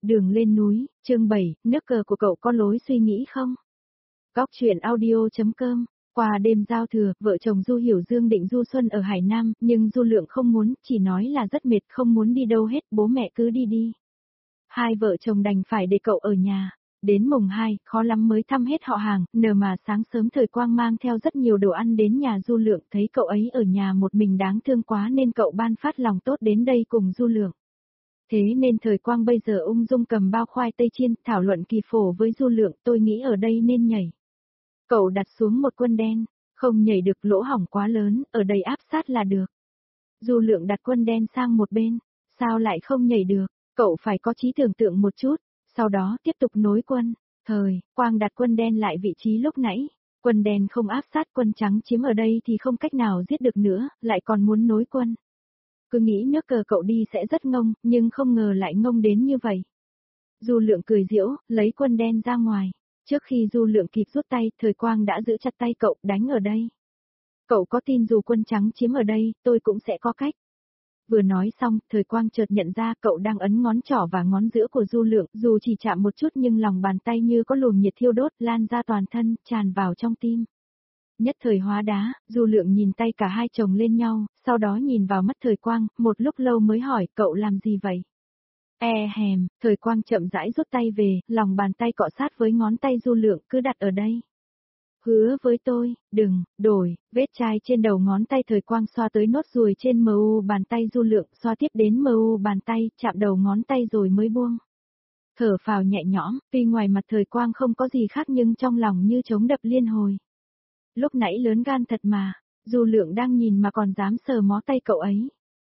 Đường lên núi, chương 7, nước cờ của cậu có lối suy nghĩ không? Góc truyện audio.com. Qua đêm giao thừa, vợ chồng Du Hiểu Dương định du xuân ở Hải Nam, nhưng Du Lượng không muốn, chỉ nói là rất mệt không muốn đi đâu hết, bố mẹ cứ đi đi. Hai vợ chồng đành phải để cậu ở nhà. Đến mùng 2, khó lắm mới thăm hết họ hàng, nờ mà sáng sớm Thời Quang mang theo rất nhiều đồ ăn đến nhà Du Lượng, thấy cậu ấy ở nhà một mình đáng thương quá nên cậu ban phát lòng tốt đến đây cùng Du Lượng. Thế nên Thời Quang bây giờ ung dung cầm bao khoai tây chiên, thảo luận kỳ phổ với Du Lượng, tôi nghĩ ở đây nên nhảy. Cậu đặt xuống một quân đen, không nhảy được, lỗ hổng quá lớn, ở đây áp sát là được. Du Lượng đặt quân đen sang một bên, sao lại không nhảy được, cậu phải có trí tưởng tượng một chút, sau đó tiếp tục nối quân. Thời Quang đặt quân đen lại vị trí lúc nãy, quân đen không áp sát, quân trắng chiếm ở đây thì không cách nào giết được nữa, lại còn muốn nối quân. Cứ nghĩ nước cờ cậu đi sẽ rất ngông, nhưng không ngờ lại ngông đến như vậy. Du Lượng cười giễu, lấy quân đen ra ngoài. Trước khi Du Lượng kịp rút tay, Thời Quang đã giữ chặt tay cậu, đánh ở đây. Cậu có tin dù quân trắng chiếm ở đây, tôi cũng sẽ có cách. Vừa nói xong, Thời Quang chợt nhận ra cậu đang ấn ngón trỏ và ngón giữa của Du Lượng, dù chỉ chạm một chút nhưng lòng bàn tay như có luồng nhiệt thiêu đốt lan ra toàn thân, tràn vào trong tim. Nhất thời hóa đá, Du Lượng nhìn tay cả hai chồng lên nhau, sau đó nhìn vào mắt Thời Quang, một lúc lâu mới hỏi, cậu làm gì vậy? Thời Quang chậm rãi rút tay về, lòng bàn tay cọ sát với ngón tay Du Lượng, cứ đặt ở đây. Hứa với tôi, đừng, đổi, vết chai trên đầu ngón tay Thời Quang xoa tới nốt ruồi trên mu bàn tay Du Lượng, xoa tiếp đến mu bàn tay, chạm đầu ngón tay rồi mới buông. Thở phào nhẹ nhõm, tuy ngoài mặt Thời Quang không có gì khác nhưng trong lòng như trống đập liên hồi. Lúc nãy lớn gan thật mà, Du Lượng đang nhìn mà còn dám sờ mó tay cậu ấy.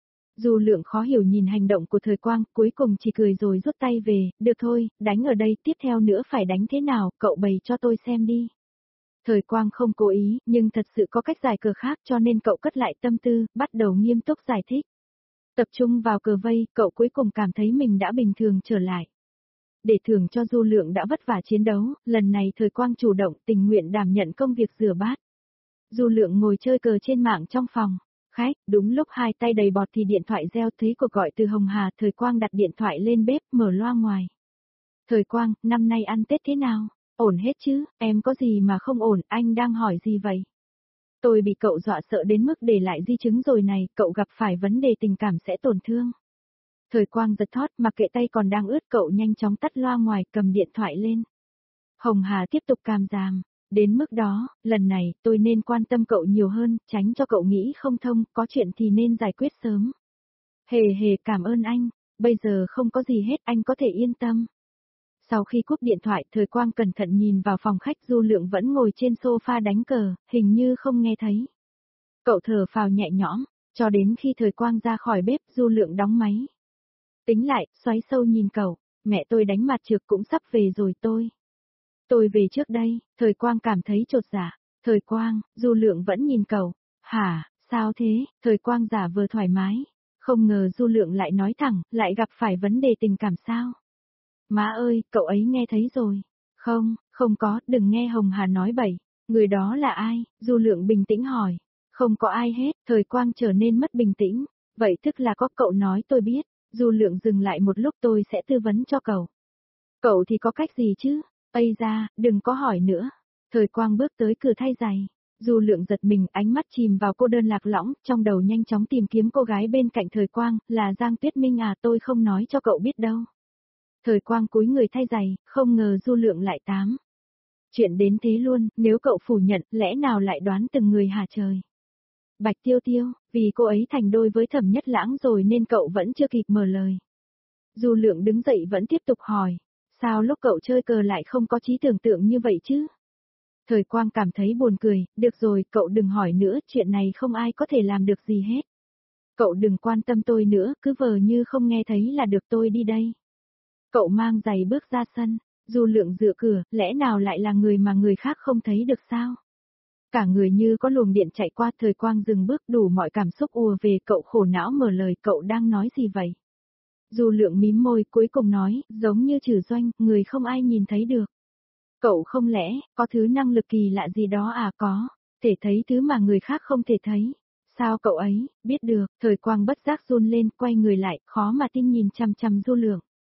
Du Lượng khó hiểu nhìn hành động của Thời Quang, cuối cùng chỉ cười rồi rút tay về, được thôi, đánh ở đây, tiếp theo nữa phải đánh thế nào, cậu bày cho tôi xem đi. Thời Quang không cố ý, nhưng thật sự có cách giải cờ khác cho nên cậu cất lại tâm tư, bắt đầu nghiêm túc giải thích. Tập trung vào cờ vây, cậu cuối cùng cảm thấy mình đã bình thường trở lại. Để thưởng cho Du Lượng đã vất vả chiến đấu, lần này Thời Quang chủ động tình nguyện đảm nhận công việc rửa bát. Du Lượng ngồi chơi cờ trên mạng trong phòng. Khách, đúng lúc hai tay đầy bọt thì điện thoại reo, thấy cuộc gọi từ Hồng Hà. Thời Quang đặt điện thoại lên bếp, mở loa ngoài. Thời Quang, năm nay ăn Tết thế nào? Ổn hết chứ, em có gì mà không ổn, anh đang hỏi gì vậy? Tôi bị cậu dọa sợ đến mức để lại di chứng rồi này, cậu gặp phải vấn đề tình cảm sẽ tổn thương. Thời Quang giật thót, mặc kệ tay còn đang ướt, cậu nhanh chóng tắt loa ngoài, cầm điện thoại lên. Hồng Hà tiếp tục càm ràm. Đến mức đó, lần này, tôi nên quan tâm cậu nhiều hơn, tránh cho cậu nghĩ không thông, có chuyện thì nên giải quyết sớm. Hề hề, cảm ơn anh, bây giờ không có gì hết, anh có thể yên tâm. Sau khi cúp điện thoại, Thời Quang cẩn thận nhìn vào phòng khách, Du Lượng vẫn ngồi trên sofa đánh cờ, hình như không nghe thấy. Cậu thở phào nhẹ nhõm, cho đến khi Thời Quang ra khỏi bếp, Du Lượng đóng máy. Tính lại, xoáy sâu nhìn cậu, mẹ tôi đánh mặt trược cũng sắp về rồi tôi. Tôi về trước đây, Thời Quang cảm thấy chột dạ. Thời Quang, Du Lượng vẫn nhìn cậu. Hả, sao thế? Thời Quang giả vờ thoải mái. Không ngờ Du Lượng lại nói thẳng, lại gặp phải vấn đề tình cảm sao? Má ơi, cậu ấy nghe thấy rồi. Không, không có, đừng nghe Hồng Hà nói bậy. Người đó là ai? Du Lượng bình tĩnh hỏi. Không có ai hết, Thời Quang trở nên mất bình tĩnh. Vậy tức là có, cậu nói tôi biết. Du Lượng dừng lại một lúc, tôi sẽ tư vấn cho cậu. Cậu thì có cách gì chứ? Ây ra, đừng có hỏi nữa. Thời Quang bước tới cửa thay giày. Du Lượng giật mình, ánh mắt chìm vào cô đơn lạc lõng, trong đầu nhanh chóng tìm kiếm cô gái bên cạnh Thời Quang, là Giang Tuyết Minh à, tôi không nói cho cậu biết đâu. Thời Quang cúi người thay giày, không ngờ Du Lượng lại tám. Chuyện đến thế luôn, nếu cậu phủ nhận, lẽ nào lại đoán từng người hả trời. Bạch Tiêu Tiêu, vì cô ấy thành đôi với Thẩm Nhất Lãng rồi nên cậu vẫn chưa kịp mở lời. Du Lượng đứng dậy vẫn tiếp tục hỏi. Sao lúc cậu chơi cờ lại không có trí tưởng tượng như vậy chứ? Thời Quang cảm thấy buồn cười, được rồi, cậu đừng hỏi nữa, chuyện này không ai có thể làm được gì hết. Cậu đừng quan tâm tôi nữa, cứ vờ như không nghe thấy là được, tôi đi đây. Cậu mang giày bước ra sân, Du Lượng dựa cửa, lẽ nào lại là người mà người khác không thấy được sao? Cả người như có luồng điện chạy qua. Thời Quang dừng bước, đủ mọi cảm xúc ùa về, cậu khổ não mở lời, cậu đang nói gì vậy? Du Lượng mím môi, cuối cùng nói, giống như Trử Doanh, người không ai nhìn thấy được. Cậu không lẽ, có thứ năng lực kỳ lạ gì đó à? Có, thể thấy thứ mà người khác không thể thấy. Sao cậu ấy, biết được? Thời Quang bất giác run lên, quay người lại, khó mà tin nhìn chằm chằm Du Lượng.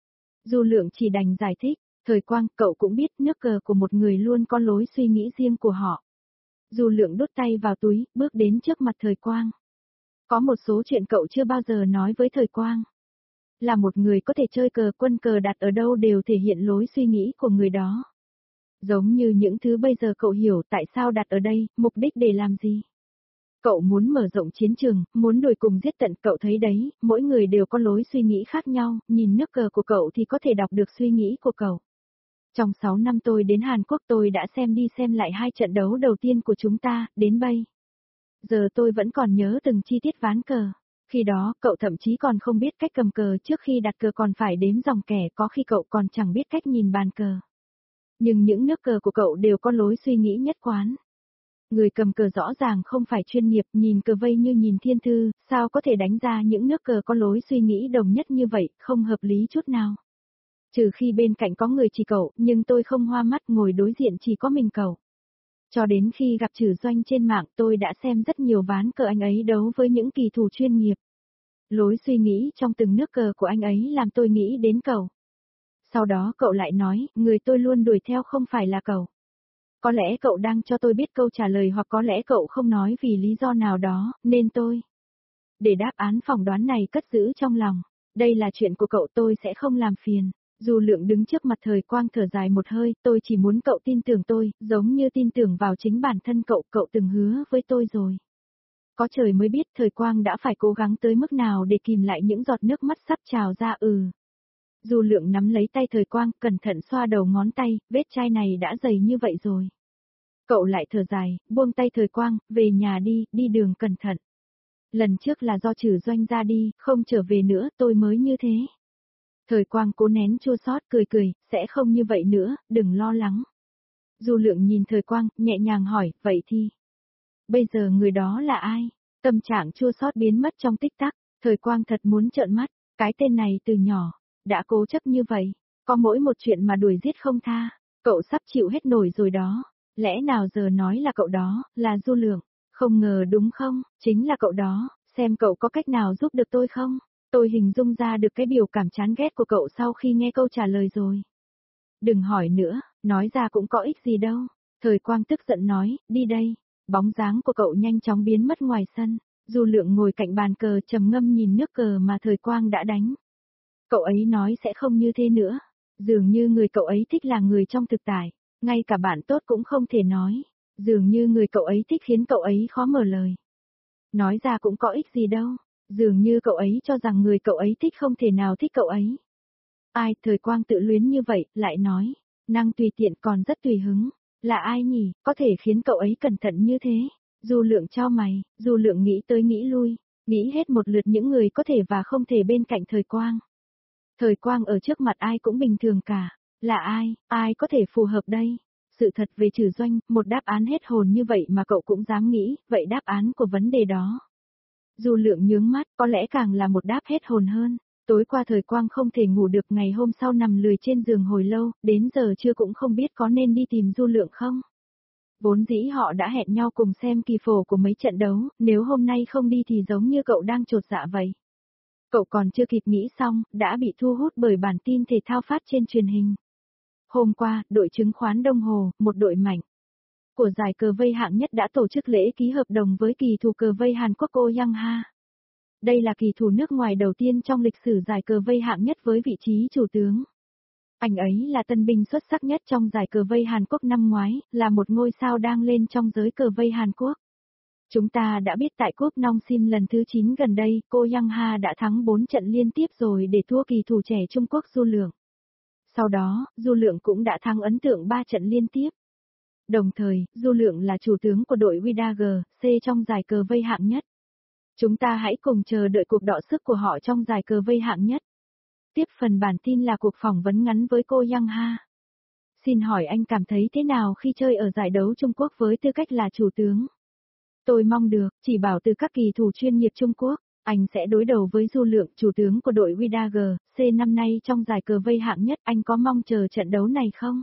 Du Lượng chỉ đành giải thích, Thời Quang, cậu cũng biết nước cờ của một người luôn có lối suy nghĩ riêng của họ. Du Lượng đút tay vào túi, bước đến trước mặt Thời Quang. Có một số chuyện cậu chưa bao giờ nói với Thời Quang. Là một người có thể chơi cờ, quân cờ đặt ở đâu đều thể hiện lối suy nghĩ của người đó. Giống như những thứ bây giờ cậu hiểu tại sao đặt ở đây, mục đích để làm gì. Cậu muốn mở rộng chiến trường, muốn đuổi cùng giết tận, cậu thấy đấy, mỗi người đều có lối suy nghĩ khác nhau, nhìn nước cờ của cậu thì có thể đọc được suy nghĩ của cậu. Trong 6 năm tôi đến Hàn Quốc tôi đã xem đi xem lại 2 trận đấu đầu tiên của chúng ta, đến bây giờ tôi vẫn còn nhớ từng chi tiết ván cờ. Khi đó, cậu thậm chí còn không biết cách cầm cờ, trước khi đặt cờ còn phải đếm dòng kẻ, có khi cậu còn chẳng biết cách nhìn bàn cờ. Nhưng những nước cờ của cậu đều có lối suy nghĩ nhất quán. Người cầm cờ rõ ràng không phải chuyên nghiệp, nhìn cờ vây như nhìn thiên thư, sao có thể đánh ra những nước cờ có lối suy nghĩ đồng nhất như vậy, không hợp lý chút nào. Trừ khi bên cạnh có người chỉ cậu, nhưng tôi không hoa mắt, ngồi đối diện chỉ có mình cậu. Cho đến khi gặp Trử Doanh trên mạng tôi đã xem rất nhiều ván cờ anh ấy đấu với những kỳ thủ chuyên nghiệp. Lối suy nghĩ trong từng nước cờ của anh ấy làm tôi nghĩ đến cậu. Sau đó cậu lại nói, người tôi luôn đuổi theo không phải là cậu. Có lẽ cậu đang cho tôi biết câu trả lời, hoặc có lẽ cậu không nói vì lý do nào đó, nên tôi để đáp án phỏng đoán này cất giữ trong lòng. Đây là chuyện của cậu, tôi sẽ không làm phiền. Du Lượng đứng trước mặt Thời Quang thở dài một hơi, tôi chỉ muốn cậu tin tưởng tôi, giống như tin tưởng vào chính bản thân cậu, cậu từng hứa với tôi rồi. Có trời mới biết Thời Quang đã phải cố gắng tới mức nào để kìm lại những giọt nước mắt sắp trào ra. Du Lượng nắm lấy tay Thời Quang, cẩn thận xoa đầu ngón tay, vết chai này đã dày như vậy rồi. Cậu lại thở dài, buông tay Thời Quang, về nhà đi, đi đường cẩn thận. Lần trước là do Trử Doanh ra đi, không trở về nữa, tôi mới như thế. Thời Quang cố nén chua xót, cười cười, sẽ không như vậy nữa, đừng lo lắng. Du Lượng nhìn Thời Quang, nhẹ nhàng hỏi, vậy thì bây giờ người đó là ai? Tâm trạng chua xót biến mất trong tích tắc, Thời Quang thật muốn trợn mắt, cái tên này từ nhỏ đã cố chấp như vậy, có mỗi một chuyện mà đuổi giết không tha, cậu sắp chịu hết nổi rồi đó. Lẽ nào giờ nói là cậu đó, là Du Lượng, không ngờ đúng không, chính là cậu đó, xem cậu có cách nào giúp được tôi không? Tôi hình dung ra được cái biểu cảm chán ghét của cậu sau khi nghe câu trả lời rồi. Đừng hỏi nữa, nói ra cũng có ích gì đâu. Thời Quang tức giận nói, đi đây. Bóng dáng của cậu nhanh chóng biến mất ngoài sân. Du Lượng ngồi cạnh bàn cờ trầm ngâm nhìn nước cờ mà Thời Quang đã đánh. Cậu ấy nói sẽ không như thế nữa. Dường như người cậu ấy thích là người trong thực tại. Ngay cả bạn tốt cũng không thể nói. Dường như người cậu ấy thích khiến cậu ấy khó mở lời. Nói ra cũng có ích gì đâu. Dường như cậu ấy cho rằng người cậu ấy thích không thể nào thích cậu ấy. Ai, Thời Quang tự luyến như vậy, lại nói, năng tùy tiện còn rất tùy hứng. Là ai nhỉ, có thể khiến cậu ấy cẩn thận như thế? Du Lượng chau mày, Du Lượng nghĩ tới nghĩ lui, nghĩ hết một lượt những người có thể và không thể bên cạnh Thời Quang. Thời Quang ở trước mặt ai cũng bình thường cả. Là ai có thể phù hợp đây? Sự thật về Trử Doanh, một đáp án hết hồn như vậy mà cậu cũng dám nghĩ, vậy đáp án của vấn đề đó. Du Lượng nhướng mắt, có lẽ càng là một đáp hết hồn hơn. Tối qua Thời Quang không thể ngủ được, ngày hôm sau nằm lười trên giường hồi lâu, đến giờ trưa cũng không biết có nên đi tìm Du Lượng không. Vốn dĩ họ đã hẹn nhau cùng xem kỳ phổ của mấy trận đấu, nếu hôm nay không đi thì giống như cậu đang chột dạ vậy. Cậu còn chưa kịp nghĩ xong, đã bị thu hút bởi bản tin thể thao phát trên truyền hình. Hôm qua, đội chứng khoán Đông Hồ, một đội mạnh của giải cờ vây hạng nhất đã tổ chức lễ ký hợp đồng với kỳ thủ cờ vây Hàn Quốc Oh Young-ha. Đây là kỳ thủ nước ngoài đầu tiên trong lịch sử giải cờ vây hạng nhất với vị trí chủ tướng. Anh ấy là tân binh xuất sắc nhất trong giải cờ vây Hàn Quốc năm ngoái, là một ngôi sao đang lên trong giới cờ vây Hàn Quốc. Chúng ta đã biết tại Cúp Nong Sim lần thứ 9 gần đây, cô Yang Ha đã thắng 4 trận liên tiếp rồi để thua kỳ thủ trẻ Trung Quốc Du Lượng. Sau đó, Du Lượng cũng đã thắng ấn tượng 3 trận liên tiếp. Đồng thời, Du Lượng là chủ tướng của đội WDG C trong giải cờ vây hạng nhất. Chúng ta hãy cùng chờ đợi cuộc đọ sức của họ trong giải cờ vây hạng nhất. Tiếp phần bản tin là cuộc phỏng vấn ngắn với cô Yang Ha. Xin hỏi anh cảm thấy thế nào khi chơi ở giải đấu Trung Quốc với tư cách là chủ tướng? Tôi mong được, chỉ bảo từ các kỳ thủ chuyên nghiệp Trung Quốc, anh sẽ đối đầu với Du Lượng, chủ tướng của đội WDG C năm nay trong giải cờ vây hạng nhất, anh có mong chờ trận đấu này không?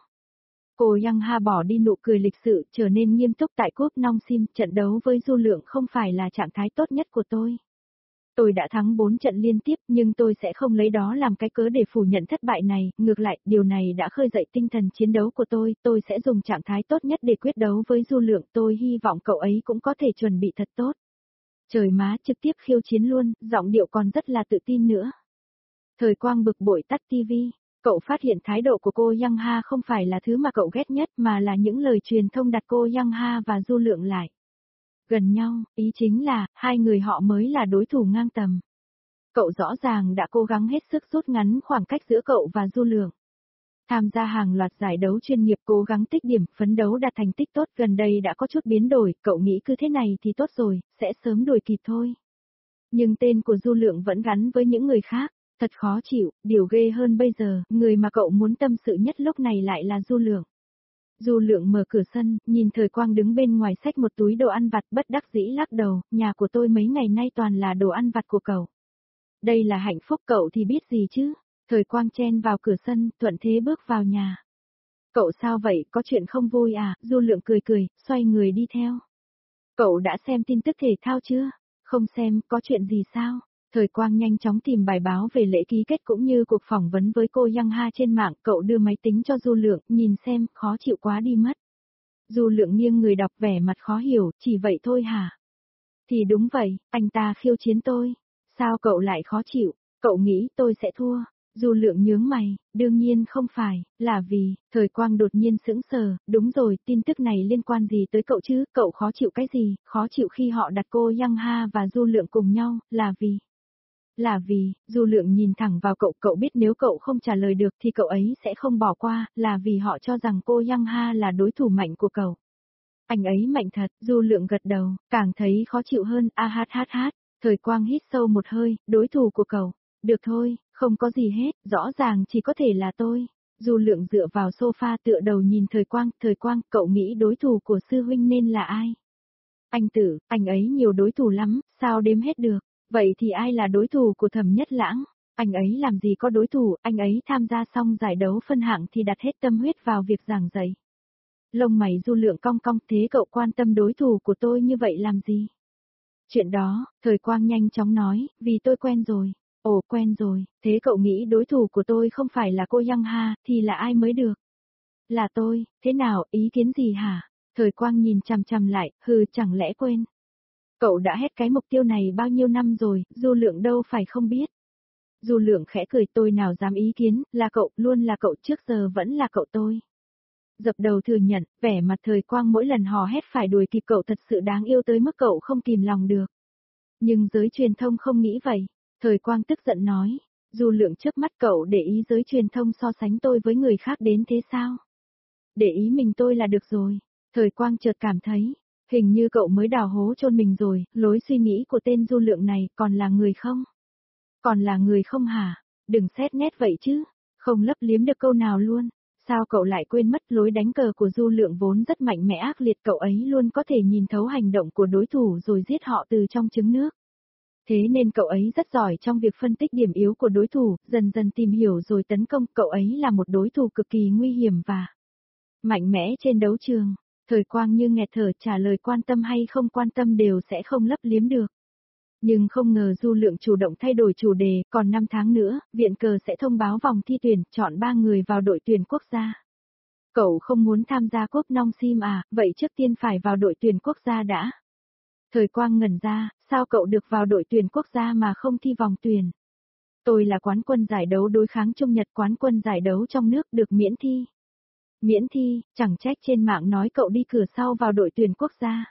Cô Yang Ha bỏ đi nụ cười lịch sự, trở nên nghiêm túc tại Cúp Nong Sim, trận đấu với Du Lượng không phải là trạng thái tốt nhất của tôi. Tôi đã thắng 4 trận liên tiếp nhưng tôi sẽ không lấy đó làm cái cớ để phủ nhận thất bại này, ngược lại, điều này đã khơi dậy tinh thần chiến đấu của tôi sẽ dùng trạng thái tốt nhất để quyết đấu với Du Lượng, tôi hy vọng cậu ấy cũng có thể chuẩn bị thật tốt. Trời má, trực tiếp khiêu chiến luôn, giọng điệu còn rất là tự tin nữa. Thời Quang bực bội tắt tivi. Cậu phát hiện thái độ của cô Yang Ha không phải là thứ mà cậu ghét nhất mà là những lời truyền thông đặt cô Yang Ha và Du Lượng lại gần nhau, ý chính là, hai người họ mới là đối thủ ngang tầm. Cậu rõ ràng đã cố gắng hết sức rút ngắn khoảng cách giữa cậu và Du Lượng. Tham gia hàng loạt giải đấu chuyên nghiệp cố gắng tích điểm, phấn đấu đạt thành tích tốt, gần đây đã có chút biến đổi, cậu nghĩ cứ thế này thì tốt rồi, sẽ sớm đuổi kịp thôi. Nhưng tên của Du Lượng vẫn gắn với những người khác, thật khó chịu, điều ghê hơn bây giờ, người mà cậu muốn tâm sự nhất lúc này lại là Du Lượng. Du Lượng mở cửa sân, nhìn Thời Quang đứng bên ngoài xách một túi đồ ăn vặt bất đắc dĩ lắc đầu, nhà của tôi mấy ngày nay toàn là đồ ăn vặt của cậu. Đây là hạnh phúc cậu thì biết gì chứ. Thời Quang chen vào cửa sân, thuận thế bước vào nhà. Cậu sao vậy, có chuyện không vui à? Du Lượng cười cười, xoay người đi theo. Cậu đã xem tin tức thể thao chưa? Không xem, có chuyện gì sao? Thời Quang nhanh chóng tìm bài báo về lễ ký kết cũng như cuộc phỏng vấn với cô Yang Ha trên mạng, cậu đưa máy tính cho Du Lượng, nhìn xem, khó chịu quá đi mất. Du Lượng nghiêng người đọc vẻ mặt khó hiểu, chỉ vậy thôi hả? Thì đúng vậy, anh ta khiêu chiến tôi. Sao cậu lại khó chịu? Cậu nghĩ tôi sẽ thua? Du Lượng nhướng mày, đương nhiên không phải, là vì, Thời Quang đột nhiên sững sờ, đúng rồi, tin tức này liên quan gì tới cậu chứ, cậu khó chịu cái gì, khó chịu khi họ đặt cô Yang Ha và Du Lượng cùng nhau, là vì, Du Lượng nhìn thẳng vào cậu biết nếu cậu không trả lời được thì cậu ấy sẽ không bỏ qua, là vì họ cho rằng cô Yang Ha là đối thủ mạnh của cậu. Anh ấy mạnh thật, Du Lượng gật đầu, càng thấy khó chịu hơn, hát. Thời Quang hít sâu một hơi, đối thủ của cậu. Được thôi, không có gì hết, rõ ràng chỉ có thể là tôi. Du Lượng dựa vào sofa tựa đầu nhìn Thời Quang, cậu nghĩ đối thủ của sư huynh nên là ai? Anh Tử, anh ấy nhiều đối thủ lắm, sao đếm hết được? Vậy thì ai là đối thủ của Thẩm Nhất Lãng? Anh ấy làm gì có đối thủ, anh ấy tham gia xong giải đấu phân hạng thì đặt hết tâm huyết vào việc giảng dạy. Lông mày Du Lượng cong cong, thế cậu quan tâm đối thủ của tôi như vậy làm gì? Chuyện đó, Thời Quang nhanh chóng nói, vì tôi quen rồi. Ồ quen rồi, thế cậu nghĩ đối thủ của tôi không phải là cô Yang Ha, thì là ai mới được? Là tôi, thế nào, ý kiến gì hả? Thời Quang nhìn chằm chằm lại, chẳng lẽ quên? Cậu đã hết cái mục tiêu này bao nhiêu năm rồi, Du Lượng đâu phải không biết. Du Lượng khẽ cười, tôi nào dám ý kiến, là cậu, luôn là cậu, trước giờ vẫn là cậu tôi. Dập đầu thừa nhận, vẻ mặt Thời Quang mỗi lần hò hét phải đuổi kịp cậu thật sự đáng yêu tới mức cậu không kìm lòng được. Nhưng giới truyền thông không nghĩ vậy. Thời Quang tức giận nói, Du Lượng trước mắt cậu để ý giới truyền thông so sánh tôi với người khác đến thế sao? Để ý mình tôi là được rồi. Thời Quang chợt cảm thấy, hình như cậu mới đào hố chôn mình rồi, lối suy nghĩ của tên Du Lượng này còn là người không? Còn là người không hả? Đừng xét nét vậy chứ, không lấp liếm được câu nào luôn. Sao cậu lại quên mất lối đánh cờ của Du Lượng vốn rất mạnh mẽ ác liệt, cậu ấy luôn có thể nhìn thấu hành động của đối thủ rồi giết họ từ trong trứng nước. Thế nên cậu ấy rất giỏi trong việc phân tích điểm yếu của đối thủ, dần dần tìm hiểu rồi tấn công, cậu ấy là một đối thủ cực kỳ nguy hiểm và mạnh mẽ trên đấu trường. Thời Quang như nghẹt thở, trả lời quan tâm hay không quan tâm đều sẽ không lấp liếm được. Nhưng không ngờ Du Lượng chủ động thay đổi chủ đề, còn 5 tháng nữa, viện cờ sẽ thông báo vòng thi tuyển, chọn 3 người vào đội tuyển quốc gia. Cậu không muốn tham gia cúp Nong Sim à, vậy trước tiên phải vào đội tuyển quốc gia đã. Thời Quang ngẩn ra, sao cậu được vào đội tuyển quốc gia mà không thi vòng tuyển? Tôi là quán quân giải đấu đối kháng Trung Nhật, quán quân giải đấu trong nước được miễn thi. Miễn thi, chẳng trách trên mạng nói cậu đi cửa sau vào đội tuyển quốc gia.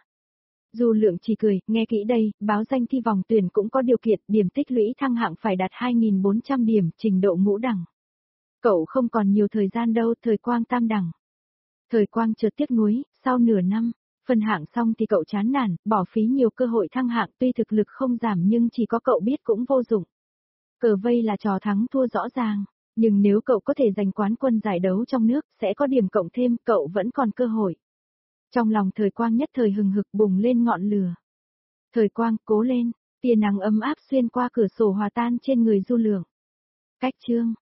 Du Lượng chỉ cười, nghe kỹ đây, báo danh thi vòng tuyển cũng có điều kiện, điểm tích lũy thăng hạng phải đạt 2.400 điểm, trình độ ngũ đẳng. Cậu không còn nhiều thời gian đâu, Thời Quang tam đẳng. Thời Quang chợt tiếc nuối, sau nửa năm, phân hạng xong thì cậu chán nản, bỏ phí nhiều cơ hội thăng hạng, tuy thực lực không giảm nhưng chỉ có cậu biết cũng vô dụng. Cờ vây là trò thắng thua rõ ràng, nhưng nếu cậu có thể giành quán quân giải đấu trong nước, sẽ có điểm cộng thêm, cậu vẫn còn cơ hội. Trong lòng Thời Quang nhất thời hừng hực bùng lên ngọn lửa. Thời Quang, cố lên, tia nắng ấm áp xuyên qua cửa sổ hòa tan trên người Du Lượng. Cách chương